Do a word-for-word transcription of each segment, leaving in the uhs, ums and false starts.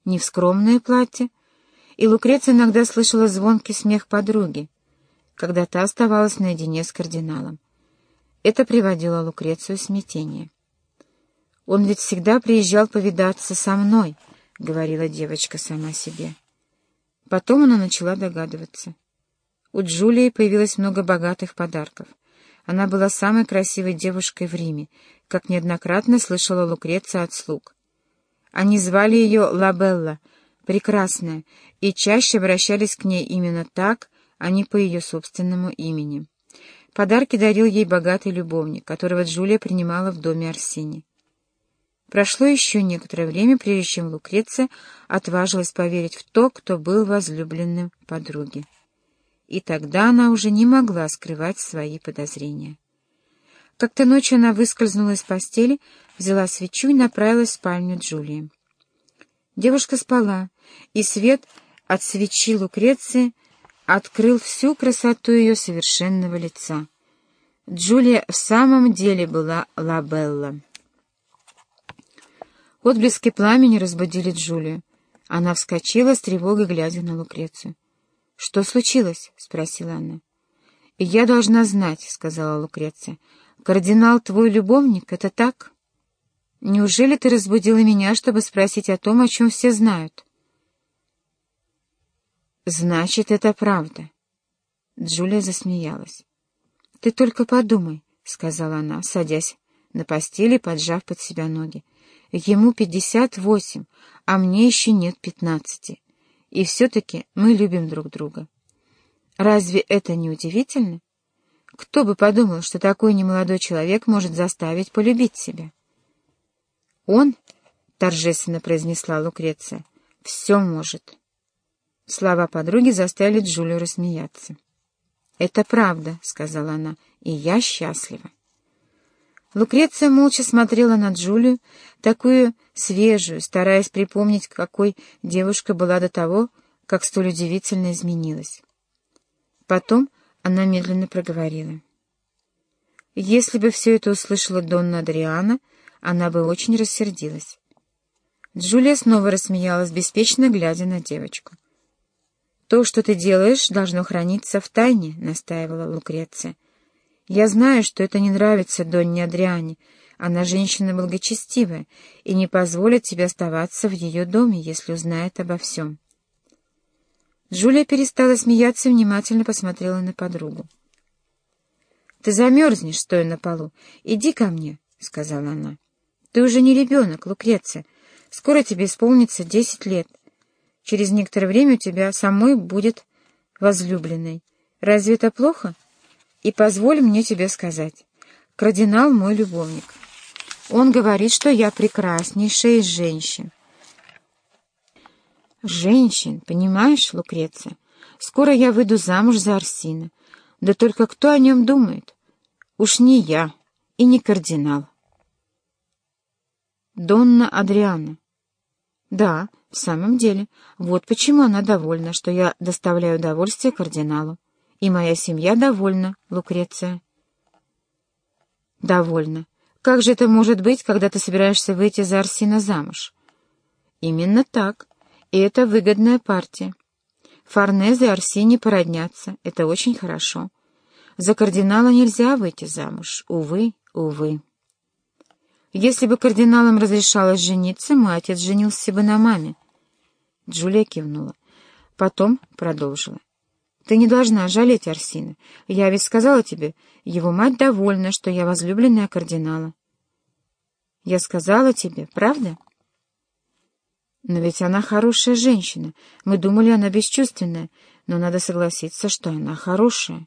не в скромное платье, и Лукреция иногда слышала звонкий смех подруги, когда та оставалась наедине с кардиналом. Это приводило Лукрецию в смятение. «Он ведь всегда приезжал повидаться со мной», — говорила девочка сама себе. Потом она начала догадываться. У Джулии появилось много богатых подарков. Она была самой красивой девушкой в Риме, как неоднократно слышала Лукреция от слуг. Они звали ее Ла Белла, прекрасная, и чаще обращались к ней именно так, а не по ее собственному имени. Подарки дарил ей богатый любовник, которого Джулия принимала в доме Орсини. Прошло еще некоторое время, прежде чем Лукреция отважилась поверить в то, кто был возлюбленным подруги. И тогда она уже не могла скрывать свои подозрения. Как-то ночью она выскользнула из постели, взяла свечу и направилась в спальню Джулии. Девушка спала, и свет от свечи Лукреции открыл всю красоту ее совершенного лица. Джулия в самом деле была Ла Белла. Отблески пламени разбудили Джулию. Она вскочила с тревогой, глядя на Лукрецию. — Что случилось? — спросила она. — Я должна знать, — сказала Лукреция. — Кардинал твой любовник, это так? Неужели ты разбудила меня, чтобы спросить о том, о чем все знают? — Значит, это правда. Джулия засмеялась. — Ты только подумай, — сказала она, садясь на постели, поджав под себя ноги. Ему пятьдесят восемь, а мне еще нет пятнадцати. И все-таки мы любим друг друга. Разве это не удивительно? Кто бы подумал, что такой немолодой человек может заставить полюбить себя? Он, — торжественно произнесла Лукреция, — все может. Слова подруги заставили Джулию рассмеяться. — Это правда, — сказала она, — и я счастлива. Лукреция молча смотрела на Джулию, такую свежую, стараясь припомнить, какой девушка была до того, как столь удивительно изменилась. Потом она медленно проговорила. Если бы все это услышала Донна Адриана, она бы очень рассердилась. Джулия снова рассмеялась, беспечно глядя на девочку. «То, что ты делаешь, должно храниться в тайне», — настаивала Лукреция. «Я знаю, что это не нравится Донне Адриане. Она женщина благочестивая и не позволит тебе оставаться в ее доме, если узнает обо всем». Джулия перестала смеяться и внимательно посмотрела на подругу. «Ты замерзнешь, стоя на полу. Иди ко мне», — сказала она. «Ты уже не ребенок, Лукреция. Скоро тебе исполнится десять лет. Через некоторое время у тебя самой будет возлюбленной. Разве это плохо? И позволь мне тебе сказать. Кардинал мой любовник. Он говорит, что я прекраснейшая из женщин. Женщин, понимаешь, Лукреция? Скоро я выйду замуж за Орсина. Да только кто о нем думает? Уж не я и не кардинал. Донна Адриана. Да, в самом деле. Вот почему она довольна, что я доставляю удовольствие кардиналу. И моя семья довольна, Лукреция. Довольна. Как же это может быть, когда ты собираешься выйти за Орсина замуж? Именно так. И это выгодная партия. Форнезе и Орсини породнятся. Это очень хорошо. За кардинала нельзя выйти замуж. Увы, увы. Если бы кардиналам разрешалось жениться, мой отец женился бы на маме. Джулия кивнула. Потом продолжила. Ты не должна жалеть Орсина. Я ведь сказала тебе, его мать довольна, что я возлюбленная кардинала. Я сказала тебе, правда? Но ведь она хорошая женщина. Мы думали, она бесчувственная, но надо согласиться, что она хорошая.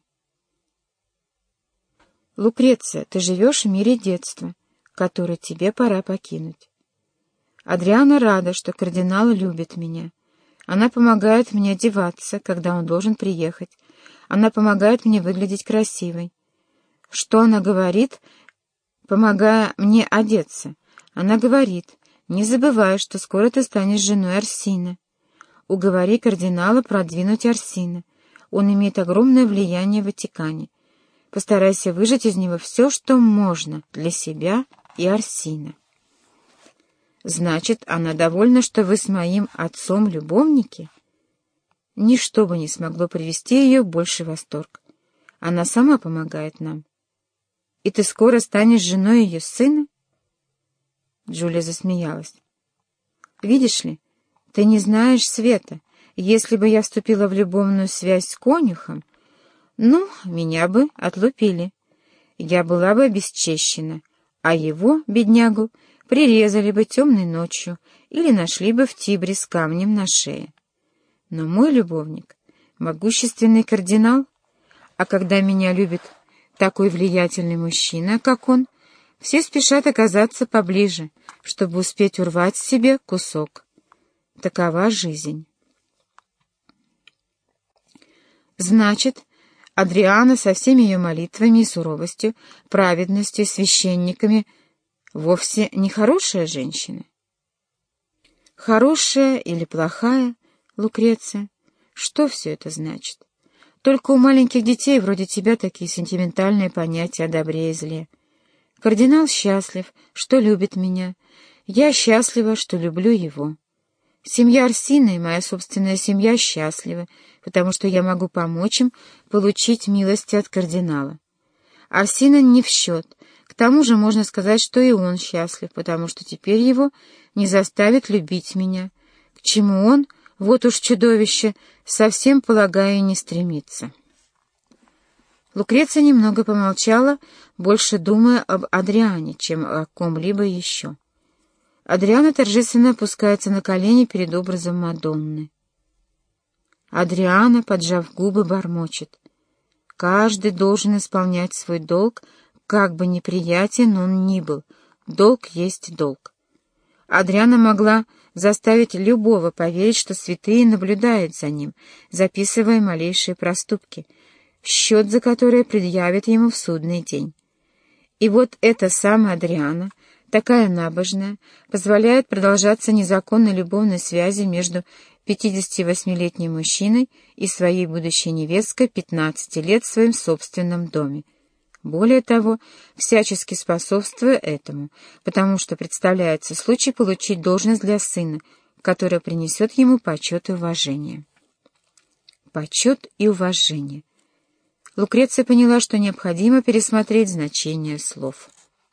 Лукреция, ты живешь в мире детства, который тебе пора покинуть. Адриана рада, что кардинал любит меня. Она помогает мне одеваться, когда он должен приехать. Она помогает мне выглядеть красивой. Что она говорит, помогая мне одеться? Она говорит, не забывай, что скоро ты станешь женой Орсина. Уговори кардинала продвинуть Орсина. Он имеет огромное влияние в Ватикане. Постарайся выжать из него все, что можно для себя и Орсина. Значит, она довольна, что вы с моим отцом любовники? Ничто бы не смогло привести ее в больший восторг. Она сама помогает нам. И ты скоро станешь женой ее сына? Джулия засмеялась. Видишь ли, ты не знаешь Света. Если бы я вступила в любовную связь с конюхом, ну, меня бы отлупили. Я была бы обесчещена, а его, беднягу, прирезали бы темной ночью или нашли бы в Тибре с камнем на шее. Но мой любовник — могущественный кардинал, а когда меня любит такой влиятельный мужчина, как он, все спешат оказаться поближе, чтобы успеть урвать себе кусок. Такова жизнь. Значит, Адриана со всеми ее молитвами и суровостью, праведностью, священниками вовсе не хорошая женщина? Хорошая или плохая, Лукреция? Что все это значит? Только у маленьких детей вроде тебя такие сентиментальные понятия о добре и зле. Кардинал счастлив, что любит меня. Я счастлива, что люблю его. Семья Арсина и моя собственная семья счастливы, потому что я могу помочь им получить милости от кардинала. Арсина не в счет. К тому же можно сказать, что и он счастлив, потому что теперь его не заставит любить меня, к чему он, вот уж чудовище, совсем, полагаю, не стремится. Лукреция немного помолчала, больше думая об Адриане, чем о ком-либо еще. Адриана торжественно опускается на колени перед образом Мадонны. Адриана, поджав губы, бормочет. Каждый должен исполнять свой долг, как бы неприятен он ни был. Долг есть долг. Адриана могла заставить любого поверить, что святые наблюдают за ним, записывая малейшие проступки, счет за которые предъявят ему в судный день. И вот эта самая Адриана, такая набожная, позволяет продолжаться незаконной любовной связи между пятидесятивосьмилетним мужчиной и своей будущей невесткой пятнадцати лет в своем собственном доме. Более того, всячески способствуя этому, потому что представляется случай получить должность для сына, которая принесет ему почет и уважение. Почет и уважение. Лукреция поняла, что необходимо пересмотреть значение слов.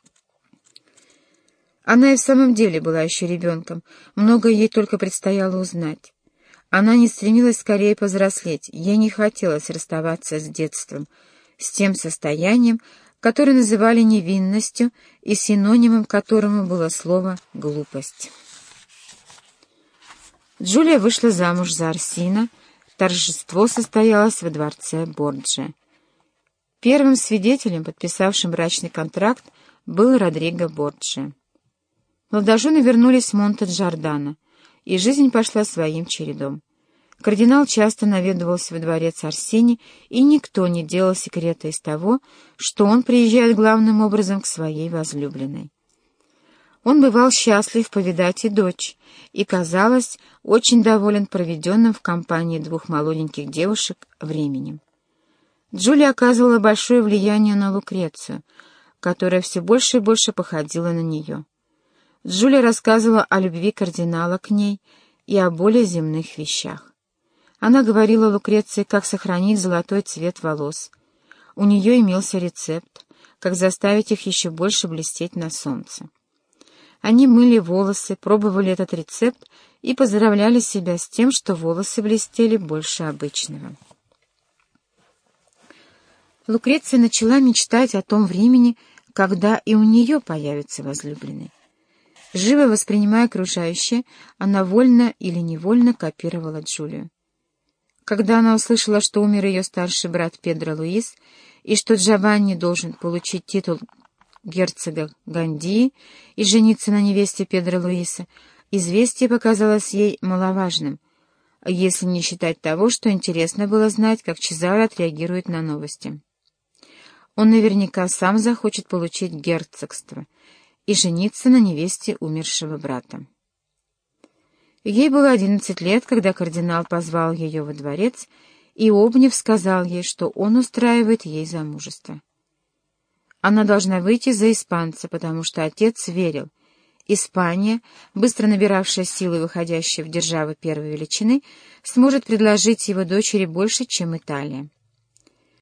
Она и в самом деле была еще ребенком, многое ей только предстояло узнать. Она не стремилась скорее повзрослеть, ей не хотелось расставаться с детством, с тем состоянием, которое называли невинностью и синонимом которому было слово «глупость». Джулия вышла замуж за Арсина, торжество состоялось во дворце Борджиа. Первым свидетелем, подписавшим брачный контракт, был Родриго Борджиа. Молодожены вернулись в Монте-Джордано, и жизнь пошла своим чередом. Кардинал часто наведывался во дворец Арсини, и никто не делал секрета из того, что он приезжает главным образом к своей возлюбленной. Он бывал счастлив повидать и дочь, и, казалось, очень доволен проведенным в компании двух молоденьких девушек временем. Джулия оказывала большое влияние на Лукрецию, которая все больше и больше походила на нее. Джулия рассказывала о любви кардинала к ней и о более земных вещах. Она говорила Лукреции, как сохранить золотой цвет волос. У нее имелся рецепт, как заставить их еще больше блестеть на солнце. Они мыли волосы, пробовали этот рецепт и поздравляли себя с тем, что волосы блестели больше обычного. Лукреция начала мечтать о том времени, когда и у нее появится возлюбленный. Живо воспринимая окружающее, она вольно или невольно копировала Джулию. Когда она услышала, что умер ее старший брат Педро Луис, и что Джованни должен получить титул герцога Гандии и жениться на невесте Педро Луиса, известие показалось ей маловажным, если не считать того, что интересно было знать, как Чезаро отреагирует на новости. Он наверняка сам захочет получить герцогство и жениться на невесте умершего брата. Ей было одиннадцать лет, когда кардинал позвал ее во дворец и, обняв, сказал ей, что он устраивает ей замужество. Она должна выйти за испанца, потому что отец верил, Испания, быстро набиравшая силы и выходящая в державы первой величины, сможет предложить его дочери больше, чем Италия.